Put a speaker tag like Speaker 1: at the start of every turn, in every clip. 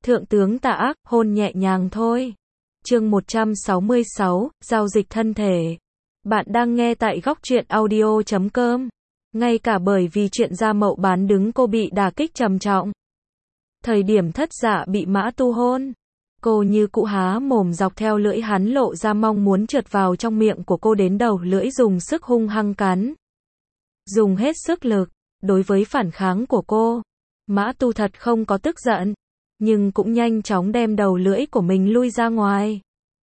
Speaker 1: Thượng tướng tà ác, hôn nhẹ nhàng thôi. Chương 166, giao dịch thân thể. Bạn đang nghe tại góc truyện audio.com. Ngay cả bởi vì chuyện Gia Mậu bán đứng cô bị đả kích trầm trọng. Thời điểm Thất Dạ bị Mã Tu hôn, cô như cũ há mồm dọc theo lưỡi hắn lộ ra mong muốn trượt vào trong miệng của cô đến đầu lưỡi dùng sức hung hăng cắn. Dùng hết sức lực, đối với phản kháng của cô, Mã Tu thật không có tức giận, nhưng cũng nhanh chóng đem đầu lưỡi của mình lui ra ngoài.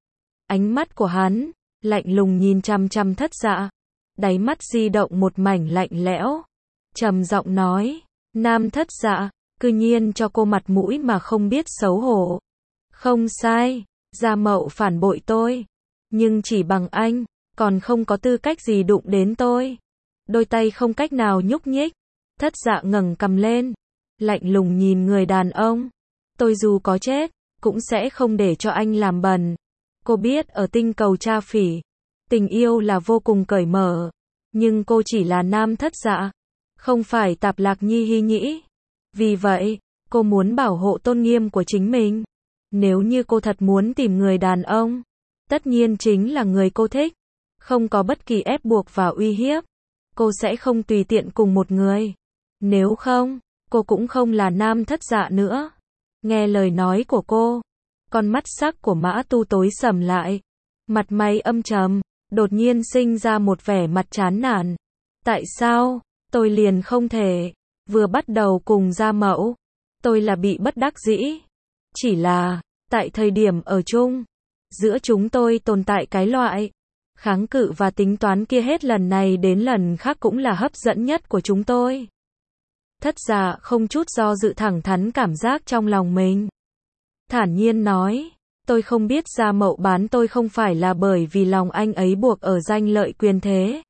Speaker 1: Ánh mắt của hắn, lạnh lùng nhìn chằm chằm Thất Dạ, đáy mắt di động một mảnh lạnh lẽo, trầm giọng nói, Nam Thất Dạ, cư nhiên cho cô mặt mũi mà không biết xấu hổ. Không sai, Gia Mậu phản bội tôi, nhưng chỉ bằng anh, còn không có tư cách gì đụng đến tôi. Đôi tay không cách nào nhúc nhích, Thất Dạ ngẩng cằm lên, lạnh lùng nhìn người đàn ông. Tôi dù có chết, cũng sẽ không để cho anh làm bẩn. Cô biết ở tinh cầu Tra Phỉ, tình yêu là vô cùng cởi mở, nhưng cô chỉ là Nam Thất Dạ, không phải Tạp Lạc Nhi Hy Nhĩ. Vì vậy, cô muốn bảo hộ tôn nghiêm của chính mình. Nếu như cô thật muốn tìm người đàn ông, tất nhiên chính là người cô thích, không có bất kỳ ép buộc và uy hiếp, cô sẽ không tùy tiện cùng một người. Nếu không, cô cũng không là Nam Thất Dạ nữa. Nghe lời nói của cô, con mắt sắc của Mã Tu tối sầm lại, mặt mày âm trầm, đột nhiên sinh ra một vẻ mặt chán nản. Tại sao, tôi liền không thể, vừa bắt đầu cùng Gia Mậu, tôi là bị bất đắc dĩ. Chỉ là, tại thời điểm ở chung, giữa chúng tôi tồn tại cái loại kháng cự và tính toán kia hết lần này đến lần khác cũng là hấp dẫn nhất của chúng tôi. Thất Dạ không chút do dự thẳng thắn cảm giác trong lòng mình. Thản nhiên nói, tôi không biết Gia Mậu bán tôi không phải là bởi vì lòng anh ấy buộc ở danh lợi quyền thế.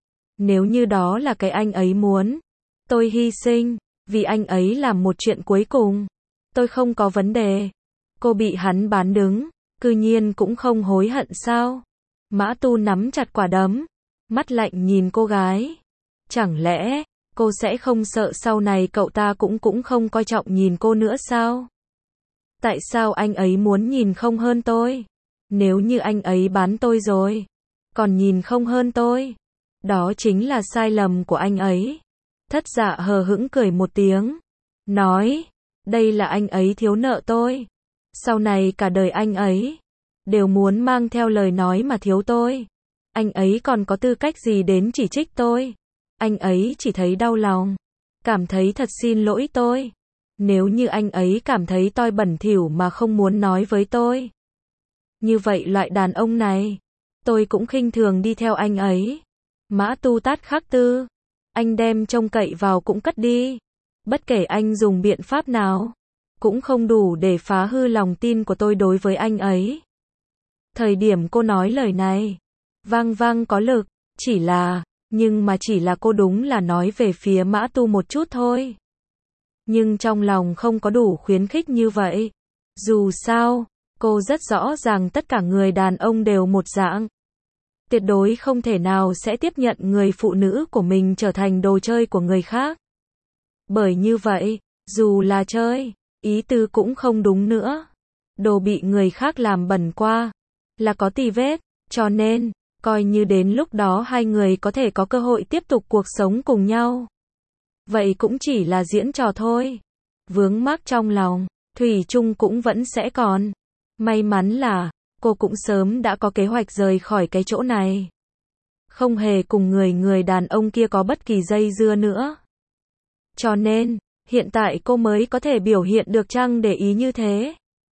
Speaker 1: Nếu như đó là cái anh ấy muốn, tôi hy sinh, vì anh ấy làm một chuyện cuối cùng, tôi không có vấn đề. Cô bị hắn bán đứng, cư nhiên cũng không hối hận sao? Mã Tu nắm chặt quả đấm, mắt lạnh nhìn cô gái. Chẳng lẽ, cô sẽ không sợ sau này cậu ta cũng không coi trọng nhìn cô nữa sao? Tại sao anh ấy muốn nhìn không hơn tôi? Nếu như anh ấy bán tôi rồi, còn nhìn không hơn tôi, đó chính là sai lầm của anh ấy. Thất Dạ hờ hững cười một tiếng, nói, đây là anh ấy thiếu nợ tôi. Sau này cả đời anh ấy đều muốn mang theo lời nói mà thiếu tôi. Anh ấy còn có tư cách gì đến chỉ trích tôi? Anh ấy chỉ thấy đau lòng, cảm thấy thật xin lỗi tôi. Nếu như anh ấy cảm thấy tôi bẩn thỉu mà không muốn nói với tôi, như vậy loại đàn ông này, tôi cũng khinh thường đi theo anh ấy. Mã Tu tát khắc tư, anh đem trông cậy vào cũng cất đi. Bất kể anh dùng biện pháp nào, cũng không đủ để phá hư lòng tin của tôi đối với anh ấy. Thời điểm cô nói lời này, vang vang có lực, nhưng mà chỉ là cô đúng là nói về phía Mã Tu một chút thôi. Nhưng trong lòng không có đủ khuyến khích như vậy. Dù sao, cô rất rõ ràng tất cả người đàn ông đều một dạng. Tuyệt đối không thể nào sẽ tiếp nhận người phụ nữ của mình trở thành đồ chơi của người khác. Bởi như vậy, dù là chơi, ý tư cũng không đúng nữa. Đồ bị người khác làm bẩn qua, là có tì vết, cho nên, coi như đến lúc đó hai người có thể có cơ hội tiếp tục cuộc sống cùng nhau, vậy cũng chỉ là diễn trò thôi. Vướng mắc trong lòng, thủy chung cũng vẫn sẽ còn. May mắn là, cô cũng sớm đã có kế hoạch rời khỏi cái chỗ này. Không hề cùng người đàn ông kia có bất kỳ dây dưa nữa. Cho nên, hiện tại cô mới có thể biểu hiện được chăng để ý như thế.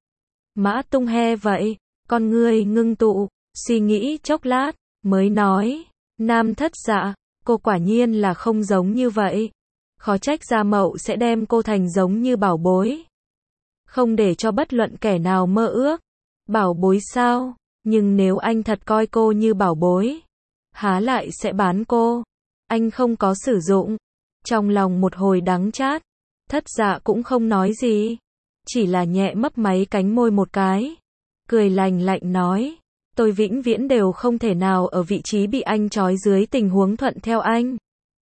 Speaker 1: Mã Tung he vậy, con ngươi ngưng tụ, suy nghĩ chốc lát, mới nói, Nam Thất Dạ, cô quả nhiên là không giống như vậy. Khó trách Gia Mậu sẽ đem cô thành giống như bảo bối. Không để cho bất luận kẻ nào mơ ước. Bảo bối sao? Nhưng nếu anh thật coi cô như bảo bối, há lại sẽ bán cô? Anh không có sử dụng. Trong lòng một hồi đắng chát, Thất Dạ cũng không nói gì, chỉ là nhẹ mấp máy cánh môi một cái, cười lành lạnh nói, tôi vĩnh viễn đều không thể nào ở vị trí bị anh trói dưới tình huống thuận theo anh.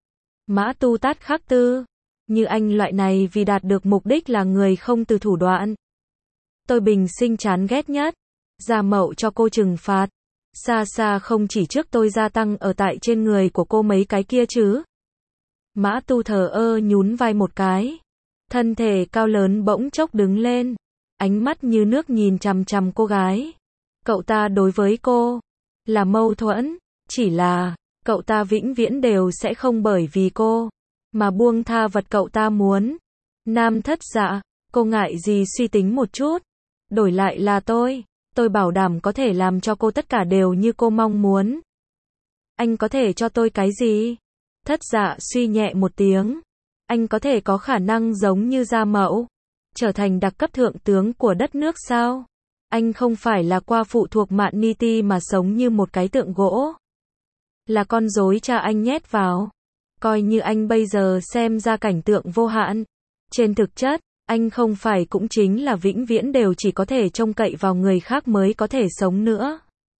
Speaker 1: Mã Tu tát khắc tư, như anh loại này vì đạt được mục đích là người không từ thủ đoạn, tôi bình sinh chán ghét nhất. Gia Mậu cho cô trừng phạt. Xa xa không chỉ trước tôi gia tăng ở tại trên người của cô mấy cái kia chứ. Mã Tu thờ ơ nhún vai một cái. Thân thể cao lớn bỗng chốc đứng lên. Ánh mắt như nước nhìn chằm chằm cô gái. Cậu ta đối với cô là mâu thuẫn. Chỉ là cậu ta vĩnh viễn đều sẽ không bởi vì cô mà buông tha vật cậu ta muốn. Nam Thất Dạ, cô ngại gì suy tính một chút. Đổi lại là tôi bảo đảm có thể làm cho cô tất cả đều như cô mong muốn. Anh có thể cho tôi cái gì? Thất Dạ suy nhẹ một tiếng. Anh có thể có khả năng giống như Gia Mậu, trở thành đặc cấp thượng tướng của đất nước sao? Anh không phải là qua phụ thuộc Mạn Ni Ti mà sống như một cái tượng gỗ. Là con rối cha anh nhét vào. Coi như anh bây giờ xem ra cảnh tượng vô hạn. Trên thực chất, anh không phải cũng chính là vĩnh viễn đều chỉ có thể trông cậy vào người khác mới có thể sống nữa.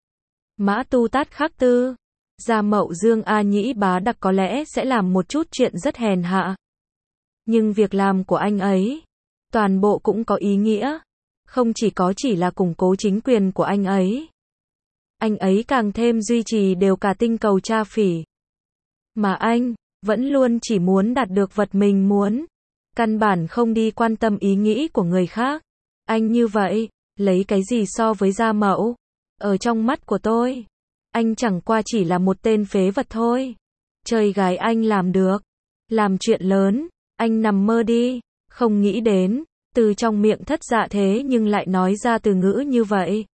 Speaker 1: Mã Tu tát khắc tư. Gia Mậu Dương A Nhĩ Bá Đặc có lẽ sẽ làm một chút chuyện rất hèn hạ. Nhưng việc làm của anh ấy, toàn bộ cũng có ý nghĩa. Không chỉ là củng cố chính quyền của anh ấy. Anh ấy càng thêm duy trì đều cả tinh cầu Cha Phỉ. Mà anh, vẫn luôn chỉ muốn đạt được vật mình muốn. Căn bản không đi quan tâm ý nghĩ của người khác. Anh như vậy, lấy cái gì so với Gia Mậu? Ở trong mắt của tôi, anh chẳng qua chỉ là một tên phế vật thôi. Chơi gái anh làm được. Làm chuyện lớn, anh nằm mơ đi. Không nghĩ đến, từ trong miệng Thất Dạ thế nhưng lại nói ra từ ngữ như vậy.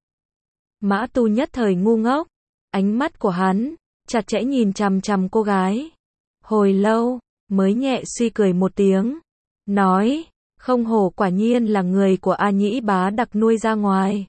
Speaker 1: Mã Tu nhất thời ngu ngốc. Ánh mắt của hắn chặt chẽ nhìn chằm chằm cô gái. Hồi lâu, mới nhẹ suy cười một tiếng. Nói, không hổ quả nhiên là người của A Nhĩ Bá Đặc nuôi ra ngoài.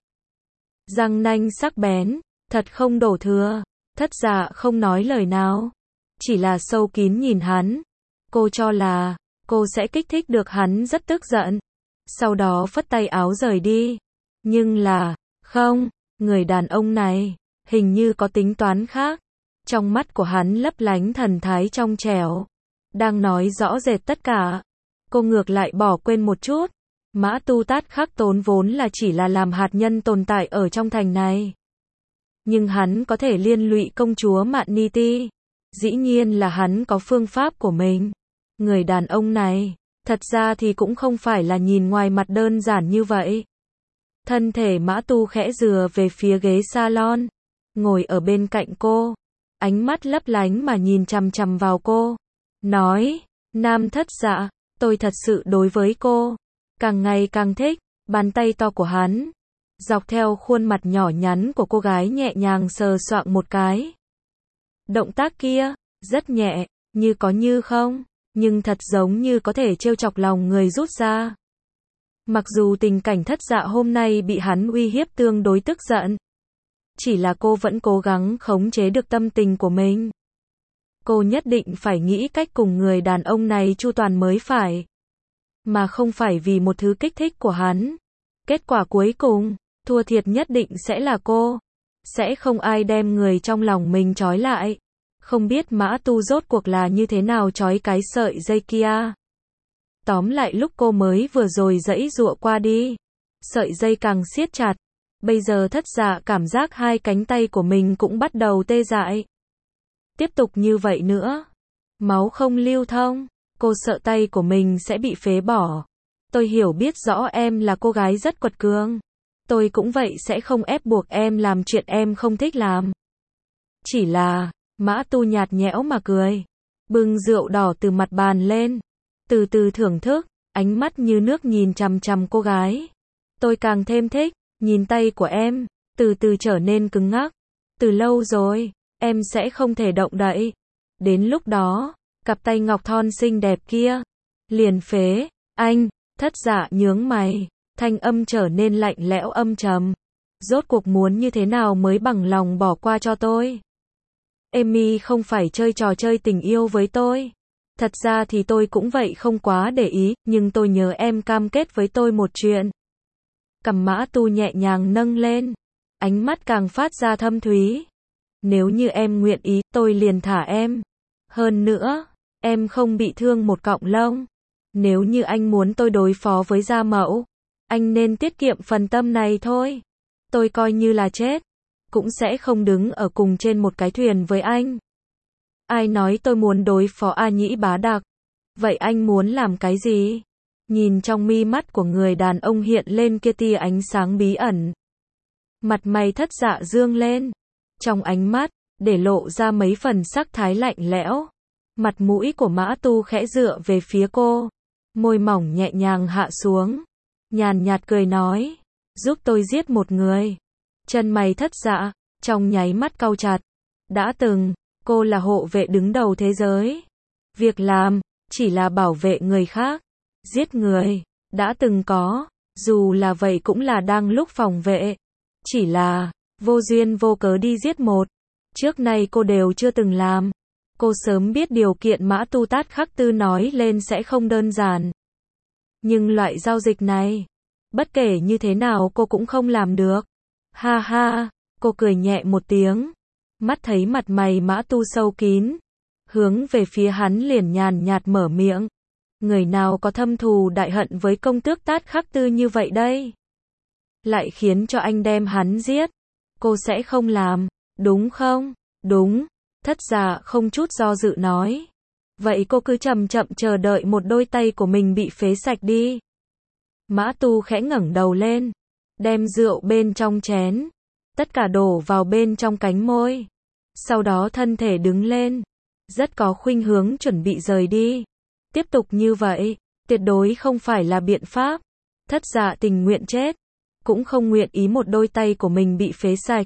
Speaker 1: Răng nanh sắc bén, thật không đổ thừa. Thất Dạ không nói lời nào. Chỉ là sâu kín nhìn hắn. Cô cho là, cô sẽ kích thích được hắn rất tức giận. Sau đó phất tay áo rời đi. Nhưng là, không, người đàn ông này, hình như có tính toán khác. Trong mắt của hắn lấp lánh thần thái trong trẻo. Đang nói rõ rệt tất cả. Cô ngược lại bỏ quên một chút. Mã Tu tát khắc tốn vốn là chỉ là làm hạt nhân tồn tại ở trong thành này. Nhưng hắn có thể liên lụy công chúa Mạn Ni Ti. Dĩ nhiên là hắn có phương pháp của mình. Người đàn ông này, thật ra thì cũng không phải là nhìn ngoài mặt đơn giản như vậy. Thân thể Mã Tu khẽ dựa về phía ghế salon, ngồi ở bên cạnh cô, ánh mắt lấp lánh mà nhìn chằm chằm vào cô. Nói, Nam Thất Dạ, tôi thật sự đối với cô càng ngày càng thích. Bàn tay to của hắn dọc theo khuôn mặt nhỏ nhắn của cô gái nhẹ nhàng sờ soạng một cái. Động tác kia rất nhẹ, như có như không, nhưng thật giống như có thể trêu chọc lòng người rút ra. Mặc dù tình cảnh Thất Dạ hôm nay bị hắn uy hiếp tương đối tức giận, chỉ là cô vẫn cố gắng khống chế được tâm tình của mình. Cô nhất định phải nghĩ cách cùng người đàn ông này chu toàn mới phải. Mà không phải vì một thứ kích thích của hắn. Kết quả cuối cùng, thua thiệt nhất định sẽ là cô. Sẽ không ai đem người trong lòng mình trói lại. Không biết Mã Tu rốt cuộc là như thế nào trói cái sợi dây kia. Tóm lại lúc cô mới vừa rồi giãy giụa qua đi, sợi dây càng siết chặt. Bây giờ Thất Dạ cảm giác hai cánh tay của mình cũng bắt đầu tê dại. Tiếp tục như vậy nữa, máu không lưu thông, cô sợ tay của mình sẽ bị phế bỏ. Tôi hiểu biết rõ em là cô gái rất quật cường. Tôi cũng vậy sẽ không ép buộc em làm chuyện em không thích làm. Chỉ là, Mã Tu nhạt nhẽo mà cười. Bưng rượu đỏ từ mặt bàn lên. Từ từ thưởng thức, ánh mắt như nước nhìn chằm chằm cô gái. Tôi càng thêm thích, nhìn tay của em, từ từ trở nên cứng ngắc. Từ lâu rồi, em sẽ không thể động đậy. Đến lúc đó, cặp tay ngọc thon xinh đẹp kia, liền phế, anh. Thất Dạ nhướng mày, thanh âm trở nên lạnh lẽo âm trầm. Rốt cuộc muốn như thế nào mới bằng lòng bỏ qua cho tôi? Amy không phải chơi trò chơi tình yêu với tôi. Thật ra thì tôi cũng vậy không quá để ý, nhưng tôi nhớ em cam kết với tôi một chuyện. Cằm Mã Tu nhẹ nhàng nâng lên, ánh mắt càng phát ra thâm thúy. Nếu như em nguyện ý, tôi liền thả em. Hơn nữa, em không bị thương một cọng lông. Nếu như anh muốn tôi đối phó với Gia Mậu, Anh nên tiết kiệm phần tâm này thôi. Tôi coi như là chết, cũng sẽ không đứng ở cùng trên một cái thuyền với anh. Ai nói tôi muốn đối phó A Nhĩ Bá Đặc? Vậy anh muốn làm cái gì? Nhìn trong mi mắt của người đàn ông hiện lên kia tia ánh sáng bí ẩn. Mặt mày Thất Dạ dương lên. Trong ánh mắt, để lộ ra mấy phần sắc thái lạnh lẽo. Mặt mũi của Mã Tu khẽ dựa về phía cô. Môi mỏng nhẹ nhàng hạ xuống. Nhàn nhạt cười nói. Giúp tôi giết một người. Chân mày Thất Dạ, trong nháy mắt cau chặt. Đã từng, cô là hộ vệ đứng đầu thế giới. Việc làm, chỉ là bảo vệ người khác. Giết người, đã từng có. Dù là vậy cũng là đang lúc phòng vệ. Chỉ là, vô duyên vô cớ đi giết một. Trước nay cô đều chưa từng làm. Cô sớm biết điều kiện Mã Tu Tát Khắc Tư nói lên sẽ không đơn giản. Nhưng loại giao dịch này, bất kể như thế nào cô cũng không làm được. Ha ha, cô cười nhẹ một tiếng. Mắt thấy mặt mày Mã Tu sâu kín. Hướng về phía hắn liền nhàn nhạt mở miệng. Người nào có thâm thù đại hận với công tước Tát Khắc Tư như vậy đây? Lại khiến cho anh đem hắn giết. Cô sẽ không làm, đúng không? Đúng. Thất Dạ không chút do dự nói. Vậy cô cứ chậm chậm chờ đợi một đôi tay của mình bị phế sạch đi. Mã Tu khẽ ngẩng đầu lên. Đem rượu bên trong chén. Tất cả đổ vào bên trong cánh môi. Sau đó thân thể đứng lên. Rất có khuynh hướng chuẩn bị rời đi. Tiếp tục như vậy, tuyệt đối không phải là biện pháp. Thất Dạ tình nguyện chết. Cũng không nguyện ý một đôi tay của mình bị phế sạch.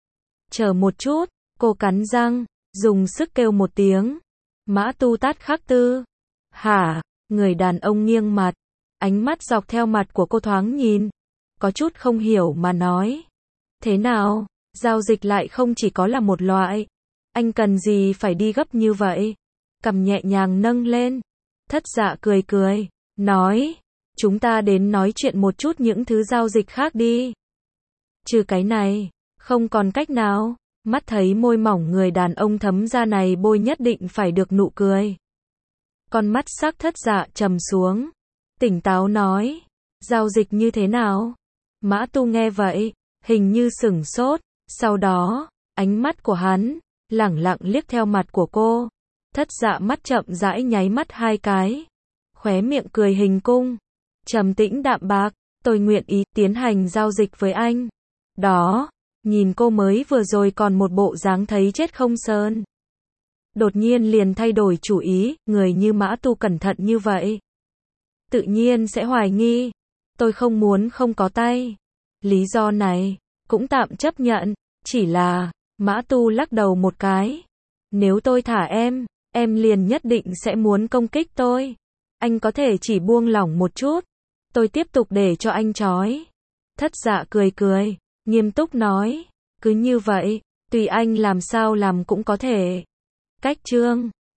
Speaker 1: Chờ một chút, cô cắn răng, dùng sức kêu một tiếng. Mã Tu Tát Khắc Tư. Hả? Người đàn ông nghiêng mặt. Ánh mắt dọc theo mặt của cô thoáng nhìn. Có chút không hiểu mà nói. Thế nào? Giao dịch lại không chỉ có là một loại. Anh cần gì phải đi gấp như vậy? Cằm nhẹ nhàng nâng lên. Thất Dạ cười cười. Nói. Chúng ta đến nói chuyện một chút những thứ giao dịch khác đi. Trừ cái này, không còn cách nào. Mắt thấy môi mỏng người đàn ông thấm ra này bôi nhất định phải được nụ cười. Con mắt sắc Thất Dạ trầm xuống. Tỉnh táo nói. Giao dịch như thế nào? Mã Tu nghe vậy, hình như sửng sốt. Sau đó, ánh mắt của hắn, lẳng lặng liếc theo mặt của cô. Thất Dạ mắt chậm rãi nháy mắt hai cái. Khóe miệng cười hình cung. Trầm tĩnh đạm bạc. Tôi nguyện ý tiến hành giao dịch với anh. Đó. Nhìn cô mới vừa rồi còn một bộ dáng thấy chết không sơn. Đột nhiên liền thay đổi chủ ý, người như Mã Tu cẩn thận như vậy. Tự nhiên sẽ hoài nghi. Tôi không muốn không có tay. Lý do này, cũng tạm chấp nhận. Chỉ là, Mã Tu lắc đầu một cái. Nếu tôi thả em liền nhất định sẽ muốn công kích tôi. Anh có thể chỉ buông lỏng một chút. Tôi tiếp tục để cho anh trói. Thất Dạ cười cười. Nghiêm túc nói, cứ như vậy, tùy anh làm sao làm cũng có thể. Cách chương